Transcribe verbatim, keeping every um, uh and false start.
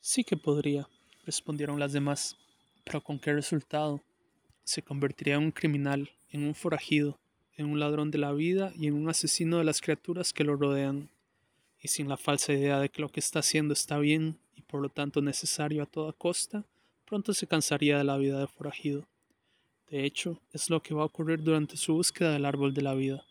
Sí que podría, respondieron las demás. Pero ¿con qué resultado? Se convertiría en un criminal, en un forajido, en un ladrón de la vida y en un asesino de las criaturas que lo rodean. Y sin la falsa idea de que lo que está haciendo está bien y por lo tanto necesario a toda costa, pronto se cansaría de la vida de forajido. De hecho, es lo que va a ocurrir durante su búsqueda del árbol de la vida.